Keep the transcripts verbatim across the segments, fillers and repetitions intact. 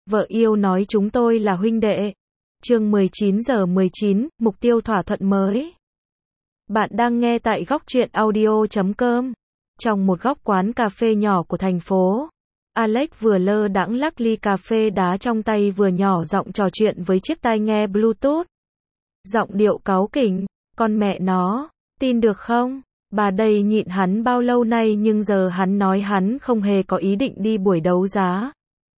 Vợ yêu nói chúng tôi là huynh đệ. Chương mười chín giờ mười chín, mục tiêu thỏa thuận mới. Bạn đang nghe tại góc truyện audio chấm com. Trong một góc quán cà phê nhỏ của thành phố, Alex vừa lơ đãng lắc ly cà phê đá trong tay vừa nhỏ giọng trò chuyện với chiếc tai nghe Bluetooth. Giọng điệu cáu kỉnh, con mẹ nó, tin được không? Bà đây nhịn hắn bao lâu nay nhưng giờ hắn nói hắn không hề có ý định đi buổi đấu giá.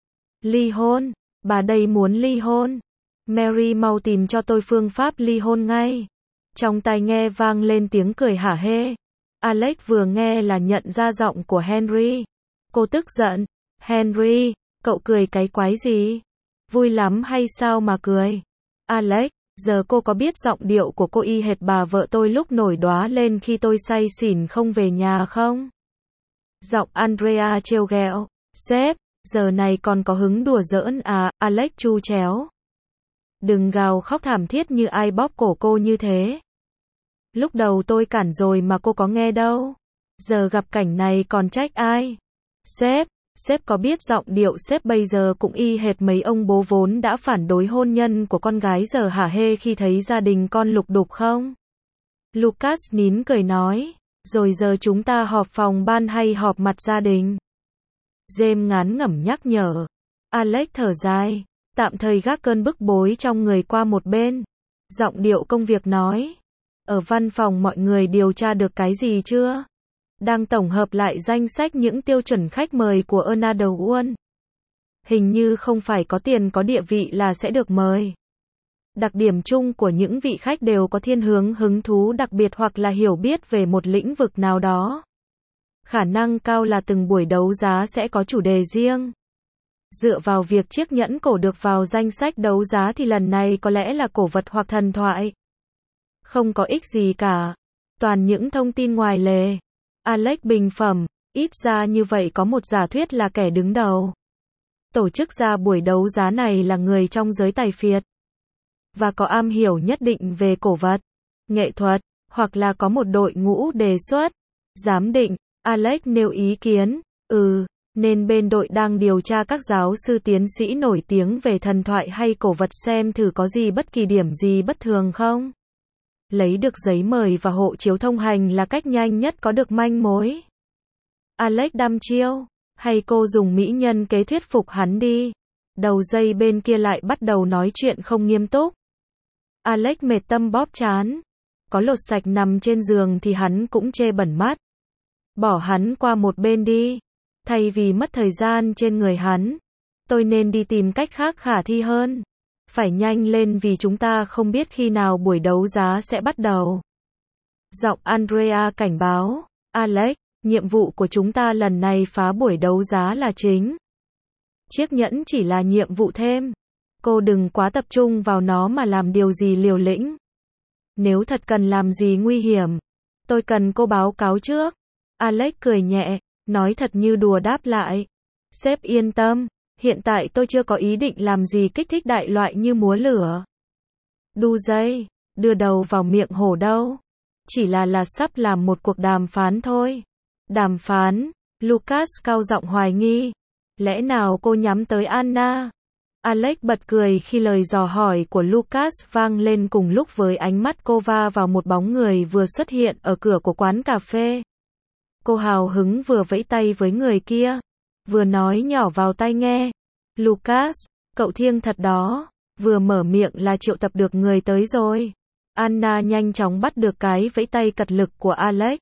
Ly hôn, bà đây muốn ly hôn. Mary mau tìm cho tôi phương pháp ly hôn ngay. Trong tai nghe vang lên tiếng cười hả hê. Alex vừa nghe là nhận ra giọng của Henry. Cô tức giận. Henry, cậu cười cái quái gì? Vui lắm hay sao mà cười? Alex, giờ cô có biết giọng điệu của cô y hệt bà vợ tôi lúc nổi đoá lên khi tôi say xỉn không về nhà không? Giọng Andrea trêu ghẹo. Sếp, giờ này còn có hứng đùa giỡn à? Alex chu chéo. Đừng gào khóc thảm thiết như ai bóp cổ cô như thế. Lúc đầu tôi cản rồi mà cô có nghe đâu. Giờ gặp cảnh này còn trách ai? Sếp, sếp có biết giọng điệu sếp bây giờ cũng y hệt mấy ông bố vốn đã phản đối hôn nhân của con gái giờ hả hê khi thấy gia đình con lục đục không? Lucas nín cười nói. Rồi giờ chúng ta họp phòng ban hay họp mặt gia đình? James ngán ngẩm nhắc nhở. Alex thở dài. Tạm thời gác cơn bức bối trong người qua một bên. Giọng điệu công việc nói. Ở văn phòng mọi người điều tra được cái gì chưa? Đang tổng hợp lại danh sách những tiêu chuẩn khách mời của Another One. Hình như không phải có tiền có địa vị là sẽ được mời. Đặc điểm chung của những vị khách đều có thiên hướng hứng thú đặc biệt hoặc là hiểu biết về một lĩnh vực nào đó. Khả năng cao là từng buổi đấu giá sẽ có chủ đề riêng. Dựa vào việc chiếc nhẫn cổ được vào danh sách đấu giá thì lần này có lẽ là cổ vật hoặc thần thoại. Không có ích gì cả. Toàn những thông tin ngoài lề. Alex bình phẩm, ít ra như vậy có một giả thuyết là kẻ đứng đầu. Tổ chức ra buổi đấu giá này là người trong giới tài phiệt. Và có am hiểu nhất định về cổ vật, nghệ thuật, hoặc là có một đội ngũ đề xuất, giám định. Alex nêu ý kiến, ừ, nên bên đội đang điều tra các giáo sư tiến sĩ nổi tiếng về thần thoại hay cổ vật xem thử có gì bất kỳ điểm gì bất thường không. Lấy được giấy mời và hộ chiếu thông hành là cách nhanh nhất có được manh mối. Alex đăm chiêu, hay cô dùng mỹ nhân kế thuyết phục hắn đi. Đầu dây bên kia lại bắt đầu nói chuyện không nghiêm túc. Alex mệt tâm bóp chán. Có lột sạch nằm trên giường thì hắn cũng chê bẩn mắt. Bỏ hắn qua một bên đi. Thay vì mất thời gian trên người hắn, tôi nên đi tìm cách khác khả thi hơn. Phải nhanh lên vì chúng ta không biết khi nào buổi đấu giá sẽ bắt đầu. Giọng Andrea cảnh báo. Alex, nhiệm vụ của chúng ta lần này phá buổi đấu giá là chính. Chiếc nhẫn chỉ là nhiệm vụ thêm. Cô đừng quá tập trung vào nó mà làm điều gì liều lĩnh. Nếu thật cần làm gì nguy hiểm, tôi cần cô báo cáo trước. Alex cười nhẹ, nói thật như đùa đáp lại. Sếp yên tâm. Hiện tại tôi chưa có ý định làm gì kích thích đại loại như múa lửa, đu dây, đưa đầu vào miệng hổ đâu. Chỉ là là sắp làm một cuộc đàm phán thôi. Đàm phán? Lucas cao giọng hoài nghi. Lẽ nào cô nhắm tới Anna? Alex bật cười khi lời dò hỏi của Lucas vang lên cùng lúc với ánh mắt cô va vào một bóng người vừa xuất hiện ở cửa của quán cà phê. Cô hào hứng vừa vẫy tay với người kia, vừa nói nhỏ vào tai nghe. Lucas, cậu thiêng thật đó, vừa mở miệng là triệu tập được người tới rồi. Anna nhanh chóng bắt được cái vẫy tay cật lực của Alex.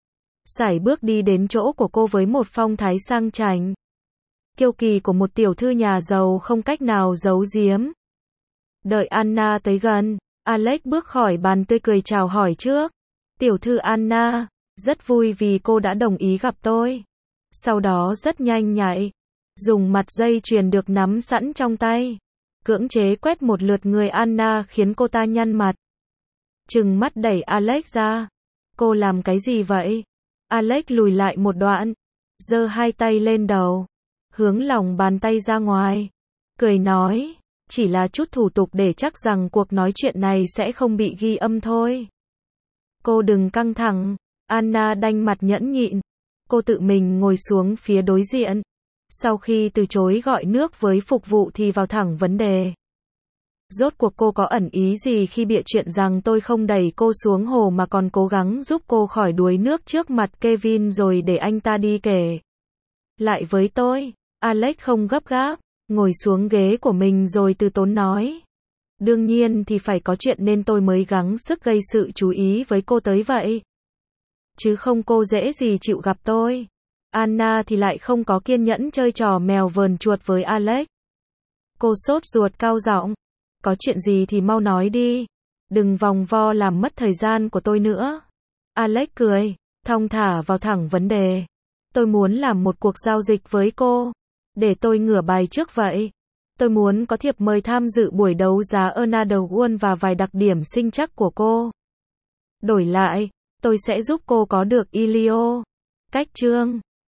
Sải bước đi đến chỗ của cô với một phong thái sang chảnh. Kiêu kỳ của một tiểu thư nhà giàu không cách nào giấu giếm. Đợi Anna tới gần, Alex bước khỏi bàn tươi cười chào hỏi trước. Tiểu thư Anna, rất vui vì cô đã đồng ý gặp tôi. Sau đó rất nhanh nhạy, dùng mặt dây chuyền được nắm sẵn trong tay, cưỡng chế quét một lượt người Anna khiến cô ta nhăn mặt. Trừng mắt đẩy Alex ra. Cô làm cái gì vậy? Alex lùi lại một đoạn, giơ hai tay lên đầu, hướng lòng bàn tay ra ngoài, cười nói, chỉ là chút thủ tục để chắc rằng cuộc nói chuyện này sẽ không bị ghi âm thôi. Cô đừng căng thẳng. Anna đanh mặt nhẫn nhịn. Cô tự mình ngồi xuống phía đối diện. Sau khi từ chối gọi nước với phục vụ thì vào thẳng vấn đề. Rốt cuộc cô có ẩn ý gì khi bịa chuyện rằng tôi không đẩy cô xuống hồ mà còn cố gắng giúp cô khỏi đuối nước trước mặt Kevin rồi để anh ta đi kể lại với tôi? Alex không gấp gáp, ngồi xuống ghế của mình rồi từ tốn nói. Đương nhiên thì phải có chuyện nên tôi mới gắng sức gây sự chú ý với cô tới vậy. Chứ không cô dễ gì chịu gặp tôi. Anna thì lại không có kiên nhẫn chơi trò mèo vờn chuột với Alex. Cô sốt ruột cao giọng. Có chuyện gì thì mau nói đi. Đừng vòng vo làm mất thời gian của tôi nữa. Alex cười, thong thả vào thẳng vấn đề. Tôi muốn làm một cuộc giao dịch với cô. Để tôi ngửa bài trước vậy. Tôi muốn có thiệp mời tham dự buổi đấu giá Another World và vài đặc điểm sinh chắc của cô. Đổi lại, tôi sẽ giúp cô có được Elio. Cách chương